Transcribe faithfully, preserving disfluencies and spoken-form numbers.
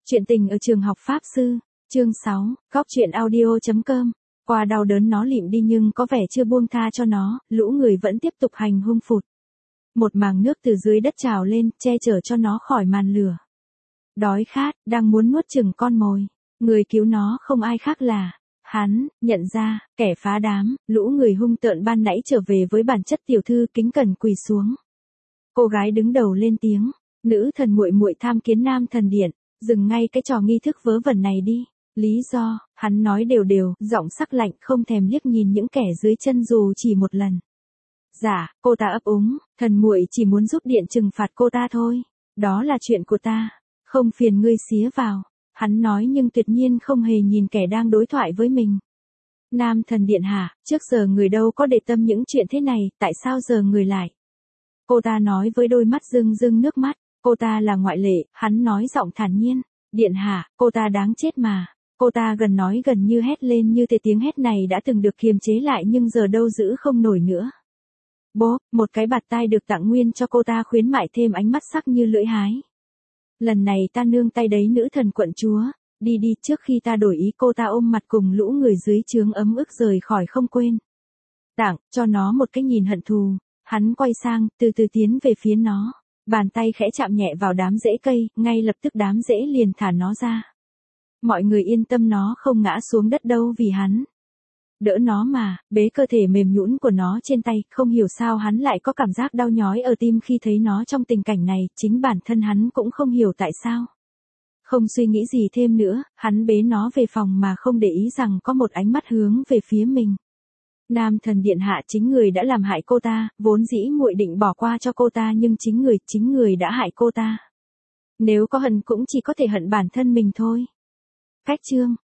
Chuyện tình ở trường học Pháp Sư, chương sáu, góc chuyện audio.com. Qua đau đớn nó lịm đi nhưng có vẻ chưa buông tha cho nó, lũ người vẫn tiếp tục hành hung phụt. Một màng nước từ dưới đất trào lên, che chở cho nó khỏi màn lửa. Đói khát, đang muốn nuốt chửng con mồi. Người cứu nó không ai khác là hắn. Nhận ra, kẻ phá đám, lũ người hung tợn ban nãy trở về với bản chất tiểu thư kính cẩn quỳ xuống. Cô gái đứng đầu lên tiếng, nữ thần muội muội tham kiến nam thần điện, dừng ngay cái trò nghi thức vớ vẩn này đi. Lý do, hắn nói đều đều, giọng sắc lạnh không thèm liếc nhìn những kẻ dưới chân dù chỉ một lần. Dạ, cô ta ấp úng, thần muội chỉ muốn giúp điện trừng phạt cô ta thôi. Đó là chuyện của ta, không phiền ngươi xía vào. Hắn nói nhưng tuyệt nhiên không hề nhìn kẻ đang đối thoại với mình. Nam thần điện hạ, trước giờ người đâu có để tâm những chuyện thế này, tại sao giờ người lại? Cô ta nói với đôi mắt rưng rưng nước mắt, cô ta là ngoại lệ, hắn nói giọng thản nhiên. Điện hạ, cô ta đáng chết mà. Cô ta gần nói gần như hét lên như thể tiếng hét này đã từng được kiềm chế lại nhưng giờ đâu giữ không nổi nữa. Bố, một cái bạt tai được tặng nguyên cho cô ta khuyến mại thêm ánh mắt sắc như lưỡi hái. Lần này ta nương tay đấy nữ thần quận chúa, đi đi trước khi ta đổi ý. Cô ta ôm mặt cùng lũ người dưới trướng ấm ức rời khỏi không quên. Tặng, cho nó một cái nhìn hận thù, hắn quay sang, từ từ tiến về phía nó, bàn tay khẽ chạm nhẹ vào đám rễ cây, ngay lập tức đám rễ liền thả nó ra. Mọi người yên tâm nó không ngã xuống đất đâu vì hắn đỡ nó mà, bế cơ thể mềm nhũn của nó trên tay, không hiểu sao hắn lại có cảm giác đau nhói ở tim khi thấy nó trong tình cảnh này, chính bản thân hắn cũng không hiểu tại sao. Không suy nghĩ gì thêm nữa, hắn bế nó về phòng mà không để ý rằng có một ánh mắt hướng về phía mình. Nam thần điện hạ chính người đã làm hại cô ta, vốn dĩ muội định bỏ qua cho cô ta nhưng chính người, chính người đã hại cô ta. Nếu có hận cũng chỉ có thể hận bản thân mình thôi. Cách chương